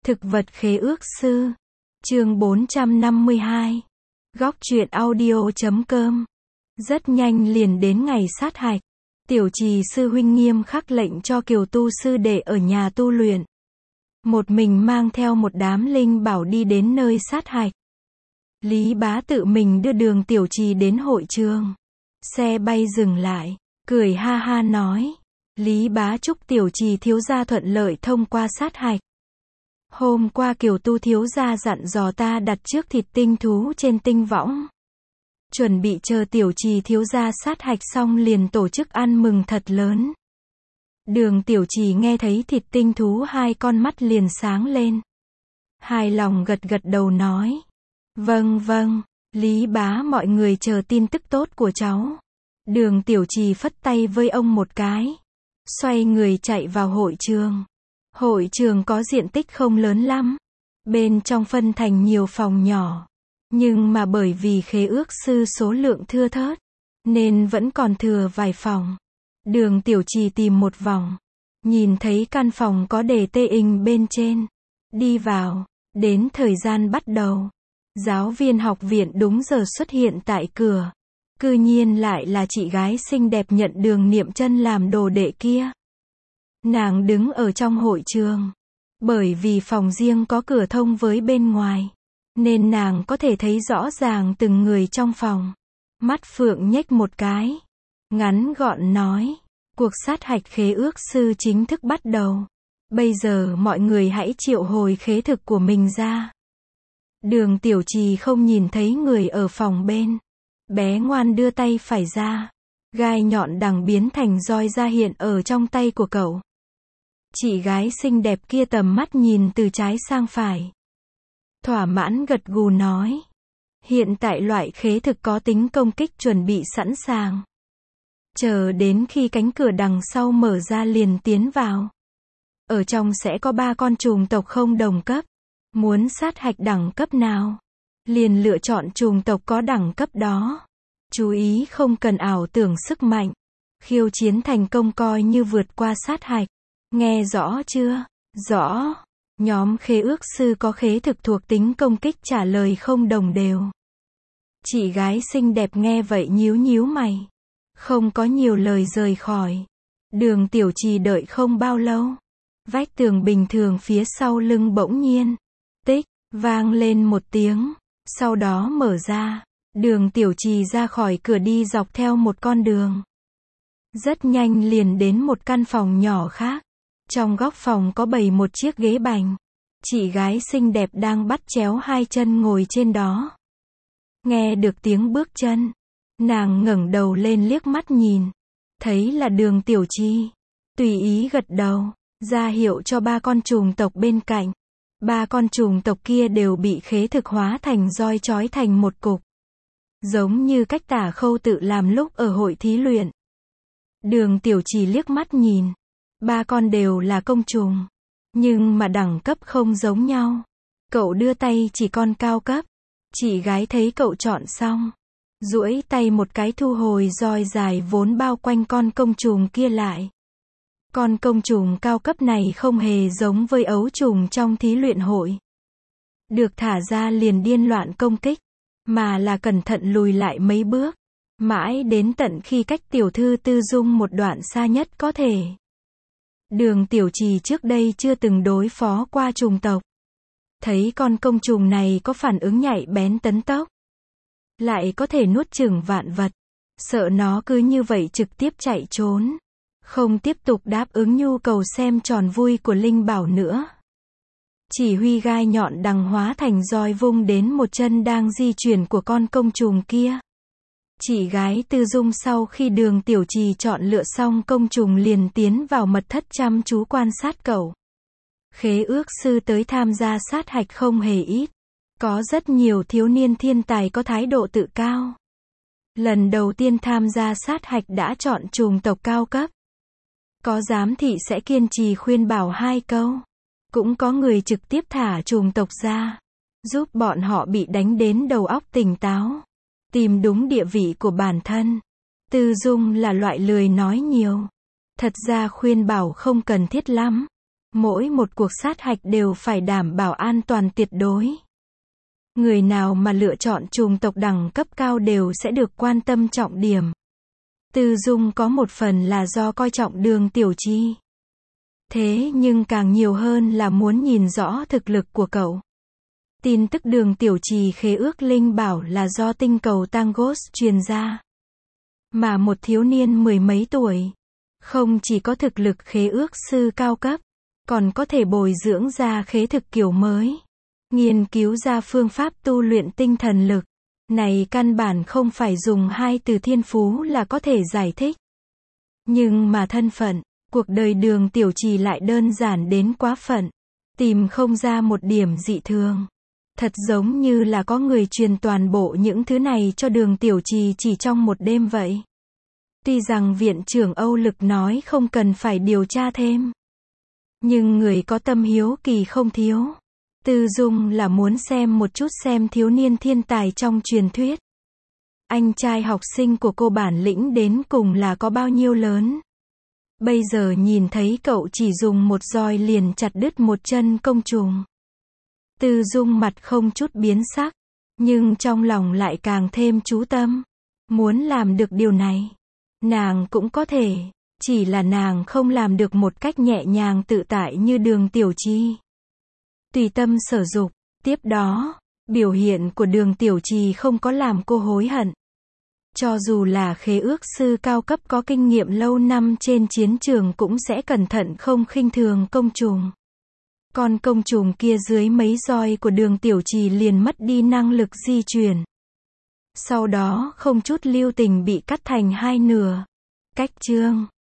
Thực vật khế ước sư. Chương 452. Góc truyện audio.com. Rất nhanh liền đến ngày sát hạch. Tiểu Trì sư huynh nghiêm khắc lệnh cho Kiều tu sư đệ ở nhà tu luyện. Một mình mang theo một đám linh bảo đi đến nơi sát hạch. Lý Bá tự mình đưa đường Tiểu Trì đến hội trường. Xe bay dừng lại, cười ha ha nói. Lý Bá chúc Tiểu Trì thiếu gia thuận lợi thông qua sát hạch. Hôm qua Kiều tu thiếu gia dặn dò ta đặt trước thịt tinh thú trên tinh võng. Chuẩn bị chờ Tiểu Trì thiếu gia sát hạch xong liền tổ chức ăn mừng thật lớn. Đường Tiểu Trì nghe thấy thịt tinh thú hai con mắt liền sáng lên. Hài lòng gật gật đầu nói. Vâng vâng, Lý Bá mọi người chờ tin tức tốt của cháu. Đường Tiểu Trì phất tay với ông một cái. Xoay người chạy vào hội trường. Hội trường có diện tích không lớn lắm. Bên trong phân thành nhiều phòng nhỏ. Nhưng mà bởi vì khế ước sư số lượng thưa thớt, nên vẫn còn thừa vài phòng. Đường Tiểu Trì tìm một vòng. Nhìn thấy căn phòng có đề tê hình bên trên. Đi vào, đến thời gian bắt đầu. Giáo viên học viện đúng giờ xuất hiện tại cửa. Cư nhiên lại là chị gái xinh đẹp nhận Đường Niệm Chân làm đồ đệ kia. Nàng đứng ở trong hội trường. Bởi vì phòng riêng có cửa thông với bên ngoài, nên nàng có thể thấy rõ ràng từng người trong phòng. Mắt phượng nhếch một cái. Ngắn gọn nói. Cuộc sát hạch khế ước sư chính thức bắt đầu. Bây giờ mọi người hãy triệu hồi khế thực của mình ra. Đường Tiểu Trì không nhìn thấy người ở phòng bên. Bé ngoan đưa tay phải ra. Gai nhọn đằng biến thành roi ra hiện ở trong tay của cậu. Chị gái xinh đẹp kia tầm mắt nhìn từ trái sang phải. Thỏa mãn gật gù nói. Hiện tại loại khế thực có tính công kích chuẩn bị sẵn sàng. Chờ đến khi cánh cửa đằng sau mở ra liền tiến vào. Ở trong sẽ có 3 con trùng tộc không đồng cấp. Muốn sát hạch đẳng cấp nào? Liền lựa chọn trùng tộc có đẳng cấp đó. Chú ý không cần ảo tưởng sức mạnh. Khiêu chiến thành công coi như vượt qua sát hạch. Nghe rõ chưa? Rõ. Nhóm khế ước sư có khế thực thuộc tính công kích trả lời không đồng đều. Chị gái xinh đẹp nghe vậy nhíu nhíu mày. Không có nhiều lời rời khỏi. Đường Tiểu Trì đợi không bao lâu. Vách tường bình thường phía sau lưng bỗng nhiên. Tích, vang lên một tiếng. Sau đó mở ra. Đường Tiểu Trì ra khỏi cửa đi dọc theo một con đường. Rất nhanh liền đến một căn phòng nhỏ khác. Trong góc phòng có bày một chiếc ghế bành. Chị gái xinh đẹp đang bắt chéo hai chân ngồi trên đó. Nghe được tiếng bước chân. Nàng ngẩng đầu lên liếc mắt nhìn. Thấy là Đường Tiểu Trì. Tùy ý gật đầu. Ra hiệu cho 3 con trùng tộc bên cạnh. 3 con trùng tộc kia đều bị khế thực hóa thành roi trói thành một cục. Giống như cách Tả Khâu tự làm lúc ở hội thí luyện. Đường Tiểu Trì liếc mắt nhìn. 3 con đều là công trùng. Nhưng mà đẳng cấp không giống nhau. Cậu đưa tay chỉ con cao cấp. Chị gái thấy cậu chọn xong. Duỗi tay một cái thu hồi roi dài vốn bao quanh con công trùng kia lại. Con công trùng cao cấp này không hề giống với ấu trùng trong thí luyện hội. Được thả ra liền điên loạn công kích. Mà là cẩn thận lùi lại mấy bước. Mãi đến tận khi cách tiểu thư Tư Dung một đoạn xa nhất có thể. Đường Tiểu Trì trước đây chưa từng đối phó qua trùng tộc. Thấy con công trùng này có phản ứng nhạy bén tấn tốc. Lại có thể nuốt chửng vạn vật. Sợ nó cứ như vậy trực tiếp chạy trốn. Không tiếp tục đáp ứng nhu cầu xem tròn vui của linh bảo nữa. Chỉ huy gai nhọn đằng hóa thành roi vung đến một chân đang di chuyển của con công trùng kia. Chị gái Tư Dung sau khi Đường Tiểu Trì chọn lựa xong công trùng liền tiến vào mật thất chăm chú quan sát cậu. Khế ước sư tới tham gia sát hạch không hề ít. Có rất nhiều thiếu niên thiên tài có thái độ tự cao. Lần đầu tiên tham gia sát hạch đã chọn trùng tộc cao cấp. Có giám thị sẽ kiên trì khuyên bảo 2 câu. Cũng có người trực tiếp thả trùng tộc ra. Giúp bọn họ bị đánh đến đầu óc tỉnh táo. Tìm đúng địa vị của bản thân. Tư Dung là loại lười nói nhiều. Thật ra khuyên bảo không cần thiết lắm. Mỗi một cuộc sát hạch đều phải đảm bảo an toàn tuyệt đối. Người nào mà lựa chọn chủng tộc đẳng cấp cao đều sẽ được quan tâm trọng điểm. Tư Dung có một phần là do coi trọng Đường Tiểu Chi. Thế nhưng càng nhiều hơn là muốn nhìn rõ thực lực của cậu. Tin tức Đường Tiểu Trì khế ước linh bảo là do tinh cầu Tangos truyền ra. Mà một thiếu niên mười mấy tuổi, không chỉ có thực lực khế ước sư cao cấp, còn có thể bồi dưỡng ra khế thực kiểu mới. Nghiên cứu ra phương pháp tu luyện tinh thần lực. Này căn bản không phải dùng hai từ thiên phú là có thể giải thích. Nhưng mà thân phận, cuộc đời Đường Tiểu Trì lại đơn giản đến quá phận. Tìm không ra một điểm dị thường. Thật giống như là có người truyền toàn bộ những thứ này cho Đường Tiểu Trì chỉ trong một đêm vậy. Tuy rằng viện trưởng Âu Lực nói không cần phải điều tra thêm. Nhưng người có tâm hiếu kỳ không thiếu. Tư Dung là muốn xem một chút xem thiếu niên thiên tài trong truyền thuyết. Anh trai học sinh của cô bản lĩnh đến cùng là có bao nhiêu lớn. Bây giờ nhìn thấy cậu chỉ dùng một roi liền chặt đứt một chân công trùng. Tư Dung mặt không chút biến sắc, nhưng trong lòng lại càng thêm chú tâm. Muốn làm được điều này, nàng cũng có thể, chỉ là nàng không làm được một cách nhẹ nhàng tự tại như Đường Tiểu Chi. Tùy tâm sở dục, tiếp đó, biểu hiện của Đường Tiểu Trì không có làm cô hối hận. Cho dù là khế ước sư cao cấp có kinh nghiệm lâu năm trên chiến trường cũng sẽ cẩn thận không khinh thường công trùng. Con công trùng kia dưới mấy roi của Đường Tiểu Trì liền mất đi năng lực di chuyển. Sau đó không chút lưu tình bị cắt thành hai nửa. Cách chương